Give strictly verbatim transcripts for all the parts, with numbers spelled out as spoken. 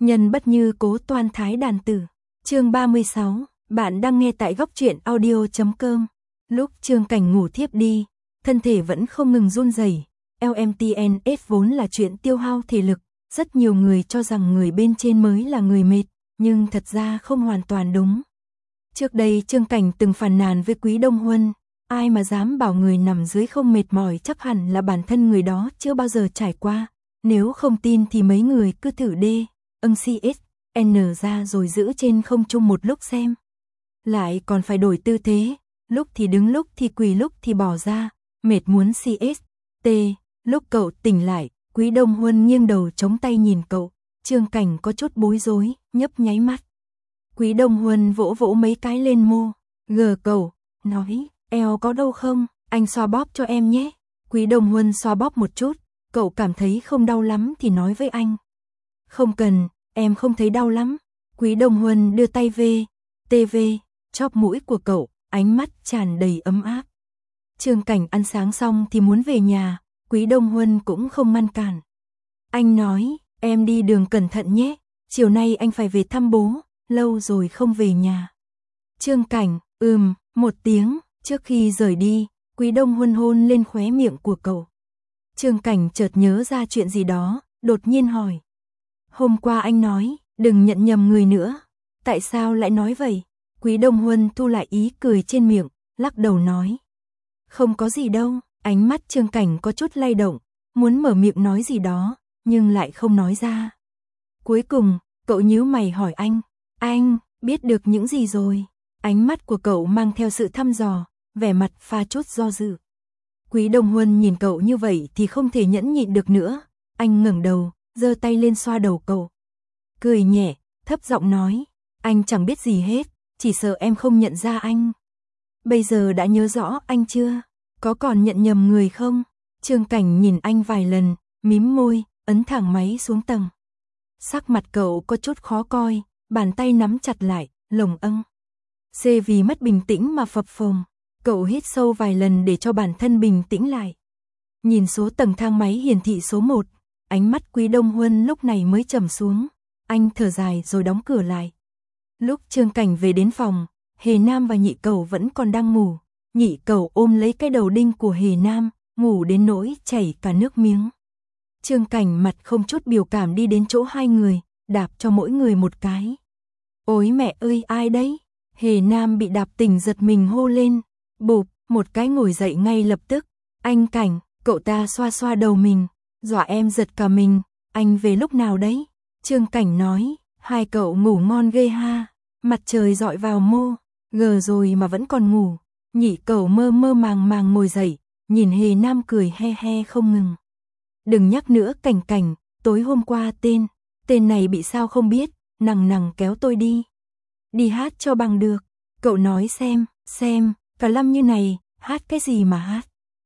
Nhân bất như cố toan thái đàn tử. Chương ba mươi sáu, bạn đang nghe tại góc truyện audio chấm com. Lúc Trương Cảnh ngủ thiếp đi, thân thể vẫn không ngừng run rẩy. lờ em tê en ét vốn là chuyện tiêu hao thể lực, rất nhiều người cho rằng người bên trên mới là người mệt, nhưng thật ra không hoàn toàn đúng. Trước đây Trương Cảnh từng phàn nàn với Quý Đông Huân, ai mà dám bảo người nằm dưới không mệt mỏi, chắc hẳn là bản thân người đó chưa bao giờ trải qua. Nếu không tin thì mấy người cứ thử đê, âng xê ét en ra rồi giữ trên không trung một lúc xem. Lại còn phải đổi tư thế, lúc thì đứng lúc thì quỳ lúc thì bỏ ra, mệt muốn xê ét tê. Lúc cậu tỉnh lại, Quý Đông Huân nghiêng đầu chống tay nhìn cậu, Trương Cảnh có chút bối rối, nhấp nháy mắt. Quý Đông Huân vỗ vỗ mấy cái lên mô, gờ cậu, nói, eo có đau không, anh xoa bóp cho em nhé. Quý Đông Huân xoa bóp một chút, cậu cảm thấy không đau lắm thì nói với anh. Không cần, em không thấy đau lắm. Quý Đông Huân đưa tay về, tê vê, chóp mũi của cậu, ánh mắt tràn đầy ấm áp. Trương Cảnh ăn sáng xong thì muốn về nhà, Quý Đông Huân cũng không ngăn cản. Anh nói, em đi đường cẩn thận nhé, chiều nay anh phải về thăm bố, lâu rồi không về nhà. Trương Cảnh, ừm, một tiếng, trước khi rời đi, Quý Đông Huân hôn lên khóe miệng của cậu. Trương Cảnh chợt nhớ ra chuyện gì đó, đột nhiên hỏi. Hôm qua anh nói, đừng nhận nhầm người nữa, tại sao lại nói vậy? Quý Đông Huân thu lại ý cười trên miệng, lắc đầu nói. Không có gì đâu, ánh mắt Trương Cảnh có chút lay động, muốn mở miệng nói gì đó, nhưng lại không nói ra. Cuối cùng, cậu nhíu mày hỏi anh, anh, biết được những gì rồi? Ánh mắt của cậu mang theo sự thăm dò, vẻ mặt pha chút do dự. Quý Đông Huân nhìn cậu như vậy thì không thể nhẫn nhịn được nữa, anh ngẩng đầu, giơ tay lên xoa đầu cậu. Cười nhẹ, thấp giọng nói, anh chẳng biết gì hết, chỉ sợ em không nhận ra anh. Bây giờ đã nhớ rõ anh chưa? Có còn nhận nhầm người không? Trương Cảnh nhìn anh vài lần, mím môi, ấn thẳng máy xuống tầng. Sắc mặt cậu có chút khó coi, bàn tay nắm chặt lại, lồng âng. Xê vì mất bình tĩnh mà phập phồng, cậu hít sâu vài lần để cho bản thân bình tĩnh lại. Nhìn số tầng thang máy hiển thị số một, ánh mắt Quý Đông Huân lúc này mới trầm xuống, anh thở dài rồi đóng cửa lại. Lúc Trương Cảnh về đến phòng, Hề Nam và Nhị Cẩu vẫn còn đang ngủ. Nhị Cẩu ôm lấy cái đầu đinh của Hề Nam, ngủ đến nỗi chảy cả nước miếng. Trương Cảnh mặt không chút biểu cảm đi đến chỗ hai người, đạp cho mỗi người một cái. Ôi mẹ ơi, ai đấy? Hề Nam bị đạp tỉnh giật mình hô lên, bụp, một cái ngồi dậy ngay lập tức. Anh Cảnh, cậu ta xoa xoa đầu mình, dọa em giật cả mình, anh về lúc nào đấy? Trương Cảnh nói, hai cậu ngủ ngon ghê ha, mặt trời dọi vào mô, gờ rồi mà vẫn còn ngủ. Nhị Cẩu mơ mơ màng màng ngồi dậy, nhìn Hề Nam cười he he không ngừng. Đừng nhắc nữa Cảnh Cảnh, tối hôm qua tên, tên này bị sao không biết, nằng nằng kéo tôi đi. Đi hát cho bằng được, cậu nói xem, xem, cả lâm như này, hát cái gì mà hát.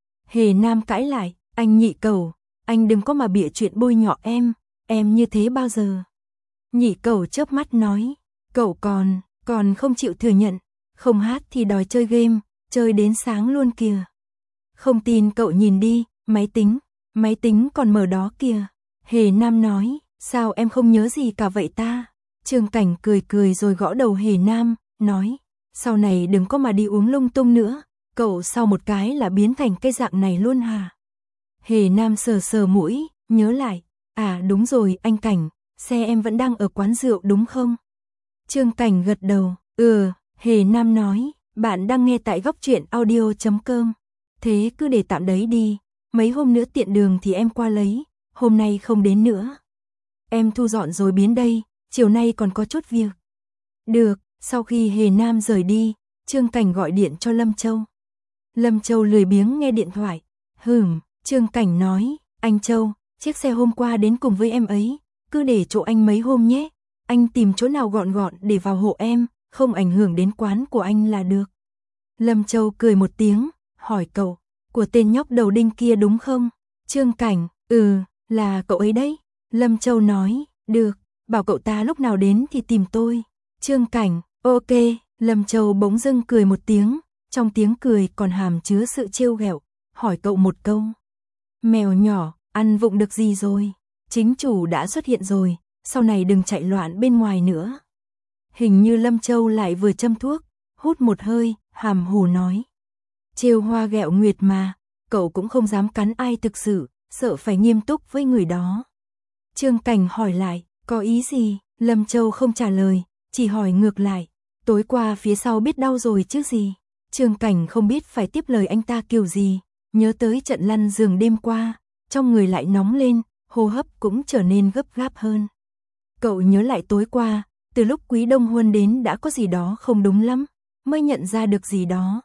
Hề Nam cãi lại, anh Nhị Cẩu, anh đừng có mà bịa chuyện bôi nhọ em, em như thế bao giờ. Nhị Cẩu chớp mắt nói, cậu còn, còn không chịu thừa nhận, không hát thì đòi chơi game, chơi đến sáng luôn kìa. Không tin cậu nhìn đi, máy tính, máy tính còn mở đó kìa. Hề Nam nói, sao em không nhớ gì cả vậy ta? Trương Cảnh cười cười rồi gõ đầu Hề Nam, nói, sau này đừng có mà đi uống lung tung nữa, cậu sau một cái là biến thành cái dạng này luôn hả? Hề Nam sờ sờ mũi, nhớ lại, à đúng rồi anh Cảnh, xe em vẫn đang ở quán rượu đúng không? Trương Cảnh gật đầu, ừ, Hề Nam nói, bạn đang nghe tại góc truyện audio chấm com. Thế cứ để tạm đấy đi, mấy hôm nữa tiện đường thì em qua lấy, hôm nay không đến nữa. Em thu dọn rồi biến đây, chiều nay còn có chút việc. Được, sau khi Hề Nam rời đi, Trương Cảnh gọi điện cho Lâm Châu. Lâm Châu lười biếng nghe điện thoại. Hừm, Trương Cảnh nói, anh Châu, chiếc xe hôm qua đến cùng với em ấy, cứ để chỗ anh mấy hôm nhé. Anh tìm chỗ nào gọn gọn để vào hộ em, không ảnh hưởng đến quán của anh là được. Lâm Châu cười một tiếng, hỏi cậu, của tên nhóc đầu đinh kia đúng không? Trương Cảnh, ừ, là cậu ấy đấy. Lâm Châu nói, được, bảo cậu ta lúc nào đến thì tìm tôi. Trương Cảnh, ok. Lâm Châu bỗng dưng cười một tiếng, trong tiếng cười còn hàm chứa sự trêu ghẹo, hỏi cậu một câu. Mèo nhỏ, ăn vụng được gì rồi? Chính chủ đã xuất hiện rồi, sau này đừng chạy loạn bên ngoài nữa. Hình như Lâm Châu lại vừa châm thuốc, hút một hơi, hàm hồ nói. Trêu hoa ghẹo nguyệt mà, cậu cũng không dám cắn ai thực sự, sợ phải nghiêm túc với người đó. Trương Cảnh hỏi lại, có ý gì? Lâm Châu không trả lời, chỉ hỏi ngược lại, tối qua phía sau biết đau rồi chứ gì? Trương Cảnh không biết phải tiếp lời anh ta kiểu gì, nhớ tới trận lăn giường đêm qua, trong người lại nóng lên, hô hấp cũng trở nên gấp gáp hơn. Cậu nhớ lại tối qua, từ lúc Quý Đông Huân đến đã có gì đó không đúng lắm, mới nhận ra được gì đó.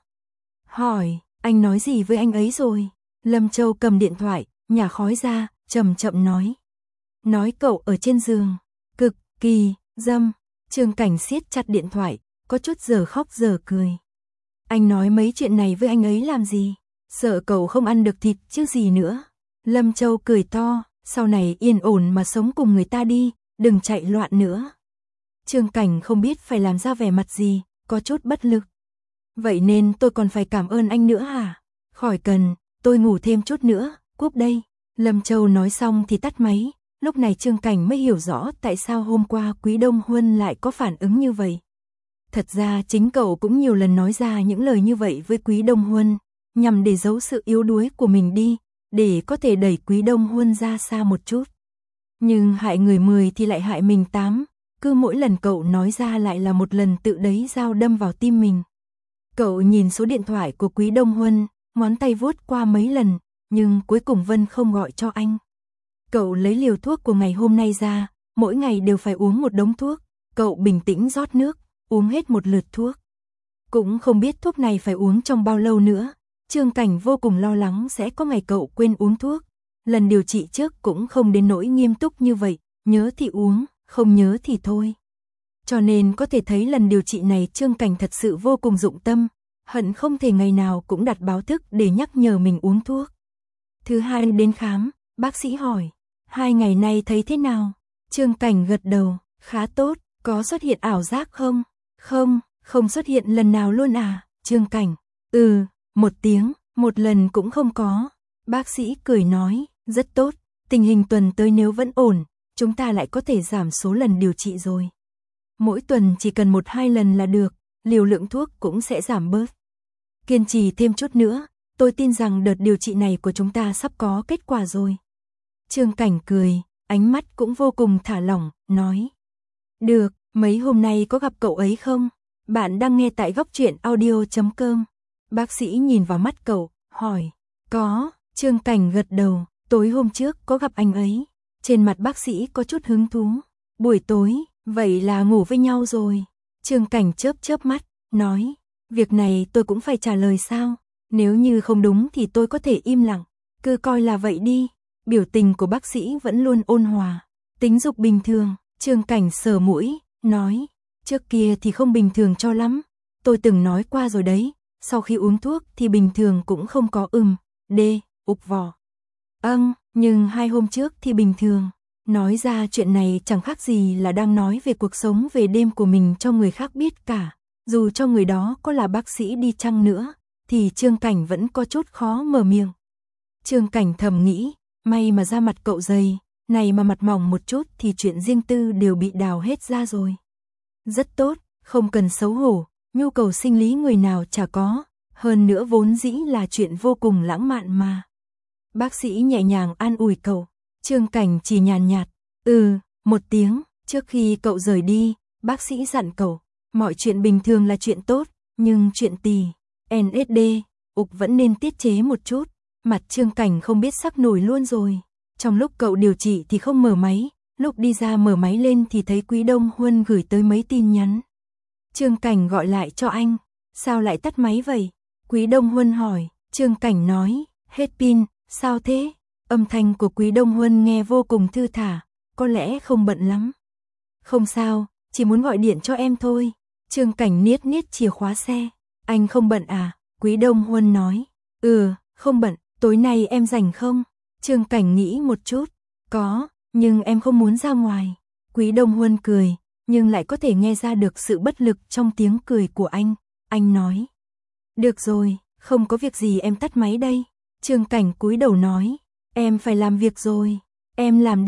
Hỏi, anh nói gì với anh ấy rồi? Lâm Châu cầm điện thoại, nhả khói ra, chậm chậm nói. Nói cậu ở trên giường, cực kỳ dâm. Trương Cảnh siết chặt điện thoại, có chút giờ khóc giờ cười. Anh nói mấy chuyện này với anh ấy làm gì? Sợ cậu không ăn được thịt chứ gì nữa. Lâm Châu cười to, sau này yên ổn mà sống cùng người ta đi, đừng chạy loạn nữa. Trương Cảnh không biết phải làm ra vẻ mặt gì, có chút bất lực. Vậy nên tôi còn phải cảm ơn anh nữa hả? Khỏi cần, tôi ngủ thêm chút nữa, cúp đây. Lâm Châu nói xong thì tắt máy, lúc này Trương Cảnh mới hiểu rõ tại sao hôm qua Quý Đông Huân lại có phản ứng như vậy. Thật ra chính cậu cũng nhiều lần nói ra những lời như vậy với Quý Đông Huân, nhằm để giấu sự yếu đuối của mình đi, để có thể đẩy Quý Đông Huân ra xa một chút. Nhưng hại người mười thì lại hại mình tám, cứ mỗi lần cậu nói ra lại là một lần tự đấy dao đâm vào tim mình. Cậu nhìn số điện thoại của Quý Đông Huân, ngón tay vuốt qua mấy lần, nhưng cuối cùng Vân không gọi cho anh. Cậu lấy liều thuốc của ngày hôm nay ra, mỗi ngày đều phải uống một đống thuốc, cậu bình tĩnh rót nước, uống hết một lượt thuốc. Cũng không biết thuốc này phải uống trong bao lâu nữa, Trương Cảnh vô cùng lo lắng sẽ có ngày cậu quên uống thuốc. Lần điều trị trước cũng không đến nỗi nghiêm túc như vậy, nhớ thì uống, không nhớ thì thôi. Cho nên có thể thấy lần điều trị này Trương Cảnh thật sự vô cùng dụng tâm, hận không thể ngày nào cũng đặt báo thức để nhắc nhở mình uống thuốc. Thứ hai đến khám, bác sĩ hỏi, hai ngày nay thấy thế nào? Trương Cảnh gật đầu, khá tốt, có xuất hiện ảo giác không? Không, không xuất hiện lần nào luôn à? Trương Cảnh, ừ, một tiếng, một lần cũng không có. Bác sĩ cười nói, rất tốt, tình hình tuần tới nếu vẫn ổn, chúng ta lại có thể giảm số lần điều trị rồi. Mỗi tuần chỉ cần một hai lần là được, liều lượng thuốc cũng sẽ giảm bớt. Kiên trì thêm chút nữa, tôi tin rằng đợt điều trị này của chúng ta sắp có kết quả rồi. Trương Cảnh cười, ánh mắt cũng vô cùng thả lỏng, nói. Được, mấy hôm nay có gặp cậu ấy không? Bạn đang nghe tại góc truyện audio chấm com. Bác sĩ nhìn vào mắt cậu, hỏi. Có, Trương Cảnh gật đầu, tối hôm trước có gặp anh ấy. Trên mặt bác sĩ có chút hứng thú. Buổi tối, vậy là ngủ với nhau rồi. Trương Cảnh chớp chớp mắt, nói. Việc này tôi cũng phải trả lời sao? Nếu như không đúng thì tôi có thể im lặng. Cứ coi là vậy đi. Biểu tình của bác sĩ vẫn luôn ôn hòa. Tính dục bình thường, Trương Cảnh sờ mũi, nói. Trước kia thì không bình thường cho lắm. Tôi từng nói qua rồi đấy. Sau khi uống thuốc thì bình thường cũng không có ừm, đê, ục vò. Âng, nhưng hai hôm trước thì bình thường. Nói ra chuyện này chẳng khác gì là đang nói về cuộc sống về đêm của mình cho người khác biết cả. Dù cho người đó có là bác sĩ đi chăng nữa, thì Trương Cảnh vẫn có chút khó mở miệng. Trương Cảnh thầm nghĩ, may mà da mặt cậu dày, này mà mặt mỏng một chút thì chuyện riêng tư đều bị đào hết ra rồi. Rất tốt, không cần xấu hổ, nhu cầu sinh lý người nào chả có, hơn nữa vốn dĩ là chuyện vô cùng lãng mạn mà. Bác sĩ nhẹ nhàng an ủi cậu, Trương Cảnh chỉ nhàn nhạt, ừ, một tiếng, trước khi cậu rời đi, bác sĩ dặn cậu, mọi chuyện bình thường là chuyện tốt, nhưng chuyện tỳ, en ét đê, ục vẫn nên tiết chế một chút. Mặt Trương Cảnh không biết sắc nổi luôn rồi. Trong lúc cậu điều trị thì không mở máy, lúc đi ra mở máy lên thì thấy Quý Đông Huân gửi tới mấy tin nhắn. Trương Cảnh gọi lại cho anh, sao lại tắt máy vậy? Quý Đông Huân hỏi, Trương Cảnh nói, hết pin, sao thế? Âm thanh của Quý Đông Huân nghe vô cùng thư thả, có lẽ không bận lắm. Không sao, chỉ muốn gọi điện cho em thôi. Trương Cảnh niết niết chìa khóa xe, anh không bận à? Quý Đông Huân nói, ừ, không bận, tối nay em rảnh không? Trương Cảnh nghĩ một chút, có, nhưng em không muốn ra ngoài. Quý Đông Huân cười, nhưng lại có thể nghe ra được sự bất lực trong tiếng cười của anh. Anh nói, được rồi, không có việc gì em tắt máy đây. Trương Cảnh cúi đầu nói, em phải làm việc rồi, em làm đi.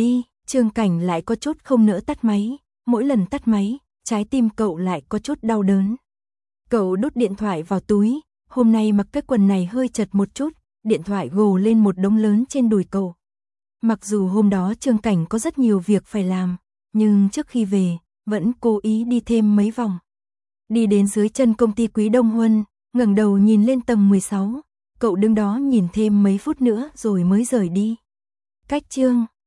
Trương Cảnh lại có chút không nỡ tắt máy, mỗi lần tắt máy, trái tim cậu lại có chút đau đớn. Cậu đút điện thoại vào túi, hôm nay mặc cái quần này hơi chật một chút, điện thoại gồ lên một đống lớn trên đùi cậu. Mặc dù hôm đó Trương Cảnh có rất nhiều việc phải làm, nhưng trước khi về, vẫn cố ý đi thêm mấy vòng. Đi đến dưới chân công ty Quý Đông Huân, ngẩng đầu nhìn lên tầng mười sáu, cậu đứng đó nhìn thêm mấy phút nữa rồi mới rời đi. Cách Trương